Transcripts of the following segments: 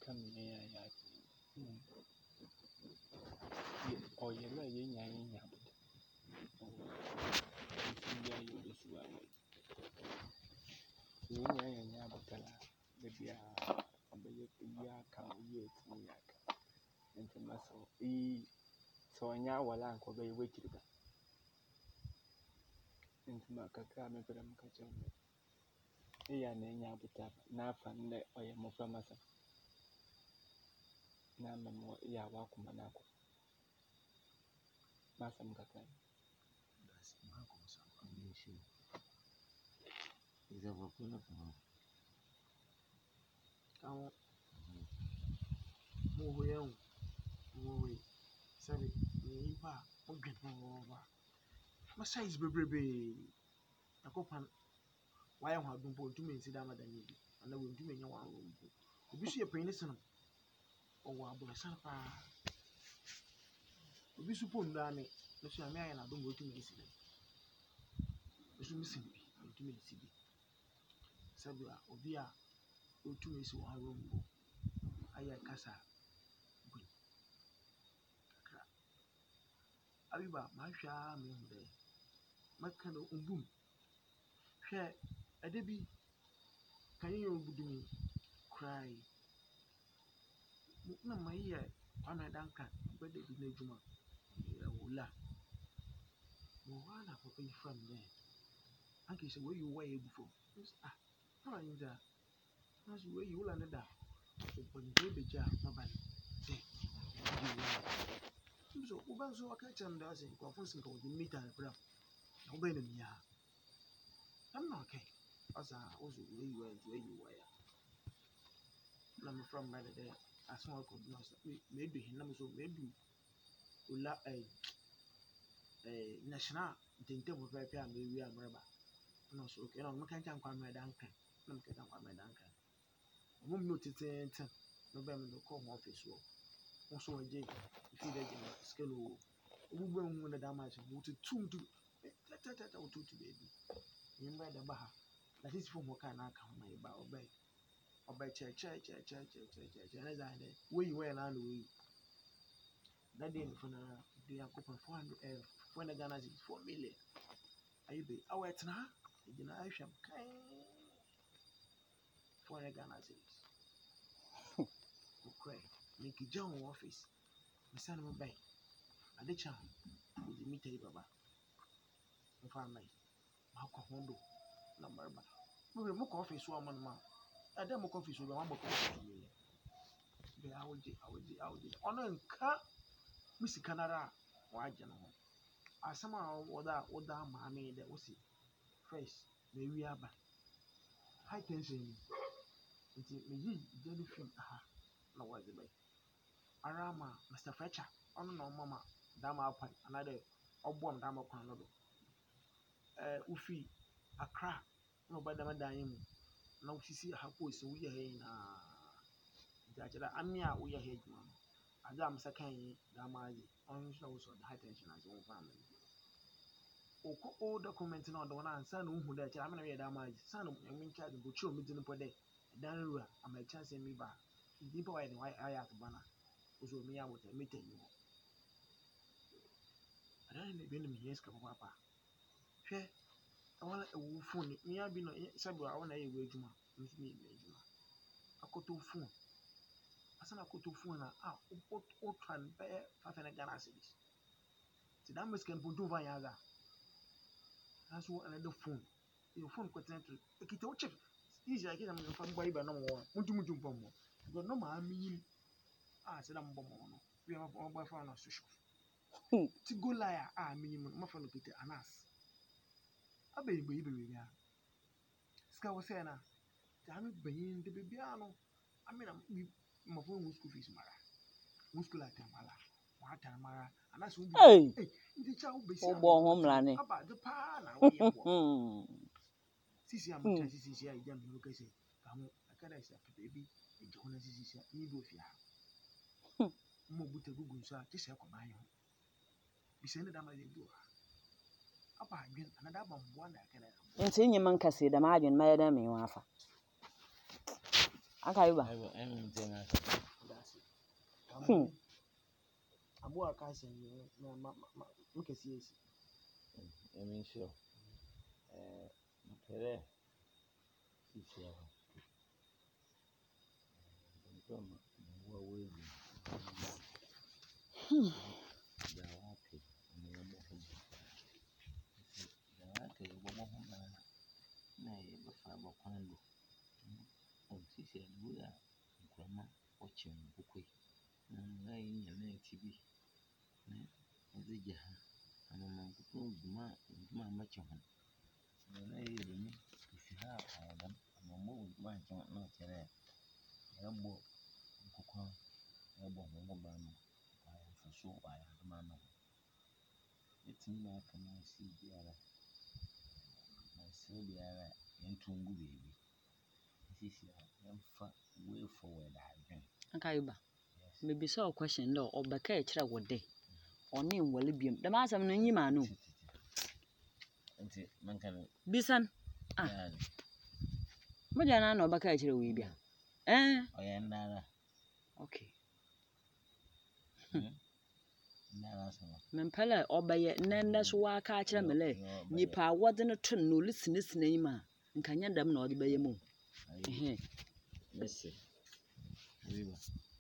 come here, or you lay in your so I now will uncle be wicked. Into my cacao, make them catch on. Iya nenya buta na fande oye mofra masa na memo ya wakuma nako masa mkaka That's Marco some ammunition. Is a volcano from Count more Sabi, Nipa, Ogre over. My size baby. A copan. Why am I going to me sit down at the need? And I will do me one room. If you see a penis or what bless up, if you suppose that me, let's say I don't go to me. It's missing me, to me, Sibi. Sabia, Obia, go to me so one room. I casa. Abiba, my sham in there. My kind of boom. Share a debby. Can you do me cry? No, my ear, I'm a Duncan, but they did not do my Moana papa from there. Uncle said, where you were before? How are you there? That's where you will under that. Open baby jar, my bad. Say, so, Uban so I catch him does it, confessing to the meter and bra. Obey me, ya. I'm not okay. As I was where you were. I'm from by the day. As small could not maybe he knows so maybe Ula a national didn't tell me maybe I'm rubber. No, so okay, I'm not going to come my Duncan. I'm going to come my Duncan. I won't notice anything. November no come office work. Also, a day, if you get a scale, we won't the damage of what to do. Let out to baby. You invite the bar. That is for what can I come my bar obey. Obey church. And as I did, where you were and we. That day for the coupon 400 when the Ghana is 4 million. I be our now. You know, I shall kind for the Ghana is. Okay, make a John office. My son will buy. I did charm with the meter, Baba. If I may, Malcolm Hondo, number. We will mock office one man. I don't mock office with 1 million. I would honor and cut Mr. Canada. Why, General? I somehow order mammy that was it. First, may we have high tension. It's me, jellyfish. No, was the way. Arama, Mr. Fletcher, no, Mamma, Dama Pine, another, or bomb Dama Panado. Ufi, a crack, no, by the Madame. No, she see how poor so we are in Amia, we are here, Mamma. Adam Sakani, Damazi, on shows on high tension as one family. All documenting on the one and son who that I'm going to be a damage, son of a child, but you meeting per day. Danua, I'm a chance in me back. Deeper and why I have to banner. Also, me, I would admit you. I don't know if yes, Papa. Share, I want a phone. Me, I've been Sabra, I want a wage, Miss me, a cotton phone. As an cotton phone, what can bear 500 Ghana cities. The damage can put over Yaga. That's what another phone. Your phone continental. A kit of chip. Easy, I get them from Bible no more. Mutum Pommo. But no, I mean, said I'm bomb. We have a boyfriend of social. To go liar, I mean, my friend Peter Anas. A baby, Scawasena. Damn it, being the babiano. I mean, my phone was school fees, Mara. Muscular Tamala. What Tamara, and that's what the child be home about the pan. Sisi ya mcha sisi ya ijam ni kese kamo akada isa baby ejona sisi ya ni do fia mo buta gugu so kese ko ban ho bi se ne da ma de do apa adwen anada ba mbo na akada nti nyima nkase da ma adwen ma da me wafa Aka iba. I'm saying That's it. Abu Akasa, Mukasies. I mean, sure. Pere, it's here. It's in my command, see the other. My Sylvia and Tungu baby. This is way forward. Aka iba. Maybe so question no or baka chira wode. Oni nwale biem. Da ma asam no nyima no. Nti man kan Bisan. Ah. Mo dia na no baka chira we bia. Oya ndara. Okay. Ndara sama. Mempele obaye nenda so wa aka chira mele. Nipa wode no to no lisinasina yima. Nkanya dam na ode baye mu. Listen. Riba.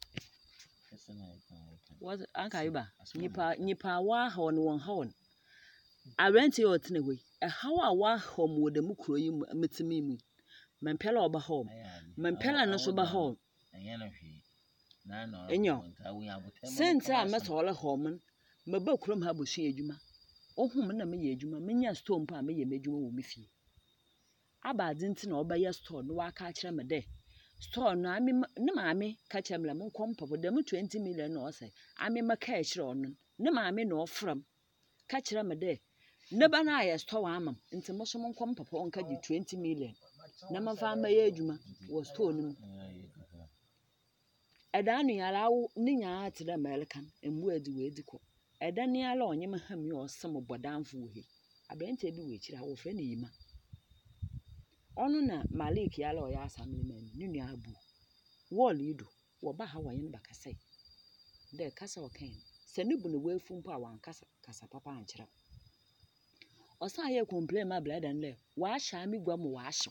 What Aka iba. Nipa wa ha no won ha won. Arenti o tene we. How wa hom wo de mu kuro yi metimi mu. Mempele oba hom. Mempele no so ba hom. Anya na hwe. Na no. Enyo. Sentra mesola hom. Meba kurom ha bosu adwuma. Ohum na me ye adwuma. Menya store mpa me ye medwuma wo me fie. Aba adinti na oba ye store no wa ka kire me de. Store no ami ne maame ka kire me mo nkompo de mu 20 million na o say. Ami maka kire onu. Ne maame na ofram. Ka kire me de. Ne ba na aye store wa amam. Nti mo so mo nkompo onka di 20 million. Na mafa ma ye adwuma wo store no. Eda nu yara wo ni nya ate de American emu adi we edi ko. Eda ni ala onye ma ham ye osem bodanfo wo he. Abrante bi we kira wo fre na yima. Onu na Malik yala o ya asamle man ni nua abu. Wall yido wo ba ha wayen ba kasai. De kasa o kan. Se ne bu ne wefu mpo a wan kasa papa ankyera. Osa ye complain ma blada nle wa sha mi gwa mo wa hye.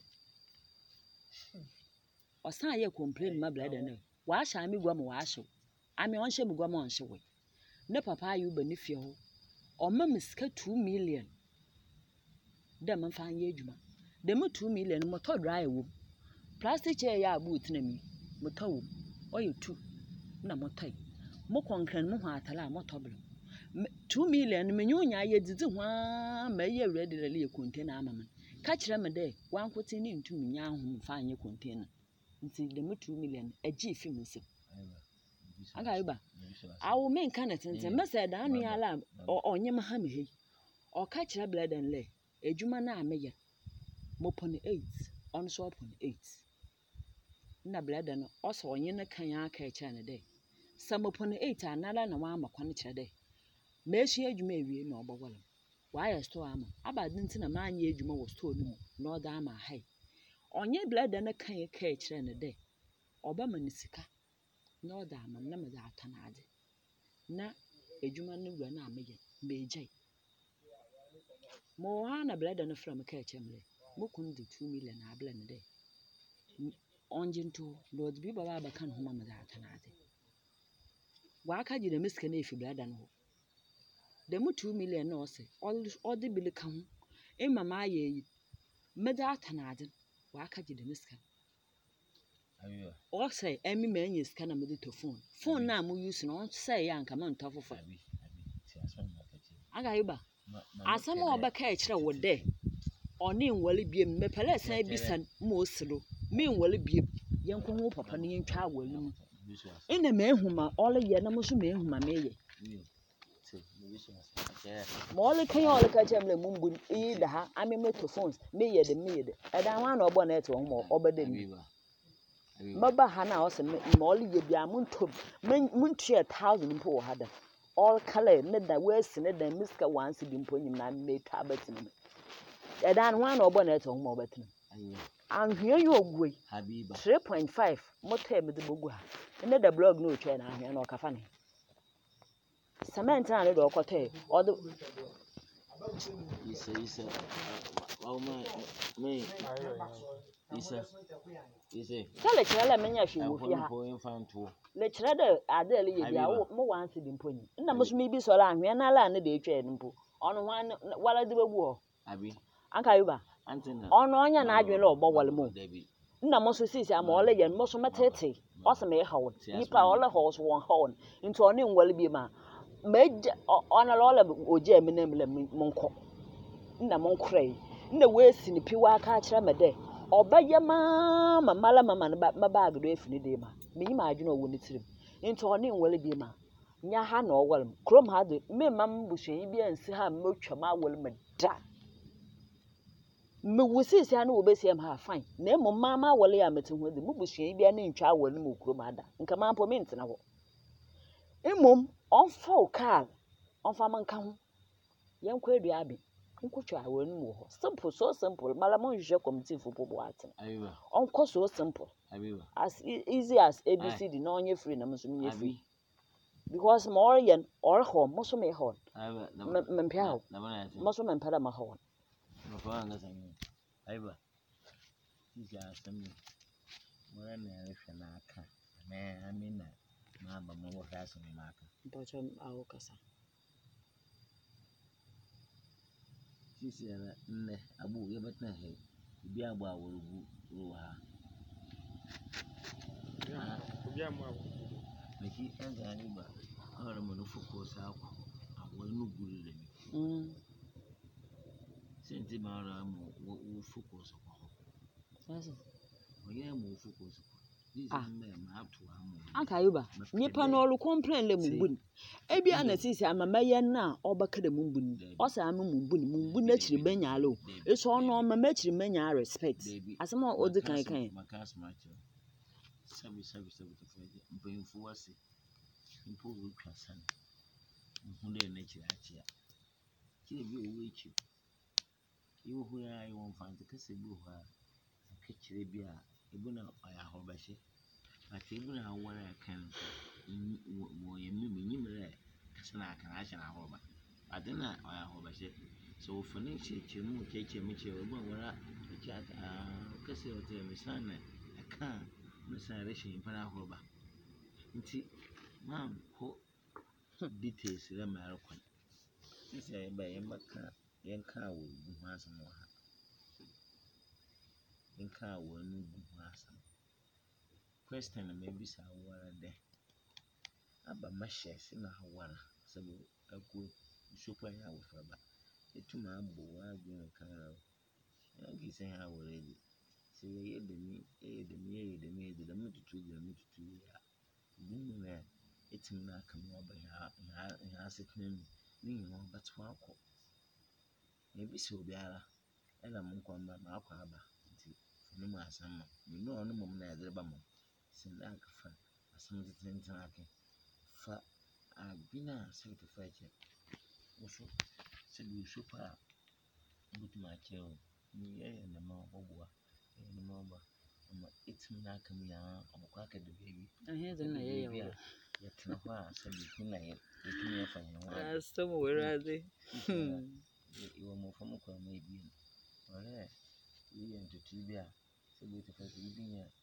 Osa ye complain ma blada nle wa sha mi gwa mo wa hye. Ami on hye mi gwa mo on hye we. Ne papa ayu ba ni fie ho. O ma miska 2 million. De man fa anye adwuma. De mu 2 million motor dry wo. Plastic chair ya abu tinami. Motor wo. Oye 2 na motor. Mo konkran mo ho atala motor blo. 2 million me nyonya ye didi hwa ma ye ready le ye container amama. Ka kire me de wan kwoti ni ntumi nya ahom fa anye container. Nti de mu 2 million agi fi mu se. Aga iba. Awo men kan tenten me say da anu ala onye ma ha me he. O ka kire blada nle edwuma na ameye. Mo pon 8 on so pon 8. Na blada no o so onye ne kan aka kire ne de. Sa mo pon 8 anala na wa amakwa ne kire de. Meshi adwuma ewie na obogwala. Wa ya store ama. Abadinti na ma anya adwuma wo store no mu. Na oda ama hai. Onye blada ne kan ka kire ne de. Oba manisika. Na oda ama na me da atanade. Na adwuma no wura na ameye. Mejai. Mo ha na blada no from ka kire mle. Mo kun di 2 million na abla ne de. Onjinto Lord bi baba ba kan homa me da atanade. Wa aka ji de miska na efi blada no. De mu 2 million na ose all the bill ka ho e mama ye meda atanade wa aka ji de miska Ayo. O say emi ma anya ska na mede to phone na mo use no say ya nka man tafofo aga iba asam oba ka kire wo de oni nwale biem me pele san bisan mo osilo me nwale biem yenko ho papa no yentwa awale mu ina me ehuma all ye na mo so me ehuma me ye Mole kan all ka chemle mumbu yi da ha ami meto phones me ye de eda ho na obo na eto ho obede mi maba ha na o se mole ye bia munto muntu 1000 mpo ha da all color ne da wesi ne da miska once bi mpo nyim na me ta batini eda ho na obo na eto ho obetini Anhwea yi ogui. Habiba. 3.5 motor me de bogu ha. Ene da blog no twa na ahwea na okafa ne. Cement na ne do okote. Odo Isa. Oh me. Isa. Tell chere menya hwe wo fi ha. Le chere da ade le ye bia wo mo wan se di mponyi. Nna mo so mi bi so la ahwea na la ne de etwa ne mpo. Ono hwan wala de bebu ho. Abi. Anka yuba. Antina. Ono onya na adwen le ogbo wale mo. Nna mo so sisi ama ole ye mo so metete. Ose me ha won. Nipa ole ho so won ha won. Nti one nwale bi ma. Meja ona ole oje eminem le monko. Nna monkrai. Nna we si ni piwa aka kire me de. Obaye mama mama na bag do efini de ma. Menyi ma adwen owo ni tirim. Nti one nwale bi ma. Nya ha na owale m. Krom ha de me mam busuyi bi ansi ha motwa ma awale me da. Me wusisi anu obesiem ha fine. Na emo mama awale ya mete ho de mu busuyi bi anu ntwa awale mu krom ada. Nka ma po me ntena ho. Emom onfa okal onfa manka ho. Yenkwa adua abi. Nkotwa awale mu ho. Simple so simple. Mala mo hwehwe committee for bobo aten. Ayiba. Onko so simple. Ayiba. As easy as ABCD na onye free na muso me free. Because more yen or home muso me hon. Ayiba. Mempia ho. Muso mempara ma hon. Mafaa ngasa nyi. Ayiba. Sisi asemi. Mwana na rehwe na aka. Na amina. Mama mo wo hasa me maka. Mpocho awo kasa. Sisi ala nne abu ye betna he. Bi agba awurugu ru ha. Obi amwa. Meki enza Ayiba. Awara mo no focus akwa. Awo nu guru le mi. Senti mara mo wo focus kwa. Sasa. Oye mo focus kwa. This is me ma to amu. Anka Yuba, nipa no olu complain le mumbun. Ebi ana sisi amama ye na obaka de mumbun. Osa anu mumbun na chiri benya lo. Eso ono mama chiri menya respect. Asema odi kan. Makas macho. Sabi to faje. Mpanyimfo wase. Mpo wo twasan. Hunde na chiri achia. Chiri bi owo echi. Yo hu ya yo mfante kase bi ho a. Akechire bi a ebuna aya hobashe. Ati ebuna awara kan wo yemi menyimre kasana aka acha na hoba. Adena aya hobashe. So funi chemu cheche obo wara cha kase ote misana aka misana reshin para hoba. Nti mam ko details le mara kwan. Sisi ba yemaka yenka wo gu asem wa ha. Yenka wo nu gu asem. Question maybe sa wara de. Aba mashes na hawara sabu aku sopa ya wo faba. Etuma ambo wa gu kan. Yangi se ha wara di. Se ye de mi tutu ya. Dinu na etim na kamwa ba ya aseknem ni ho batwa akọ. Maybe so biara ela mo kwamba ma akọ aba. Nti no ma asama. Me no ono mom na yadreba mo. Sinda akafa asam tenten ake. Fa abina 75 oso se du sopa butuma cheo ni na ma obwa ni ma ba ama etim na kam ya obakwa aka de baby Ahe de na ye ya. Ya tena kwa sabi kuna ye etim ya fanya wa Asomo weraze. Iwo mo fomo kwa maybe ore yi entutu bia se bo te fa bibi ya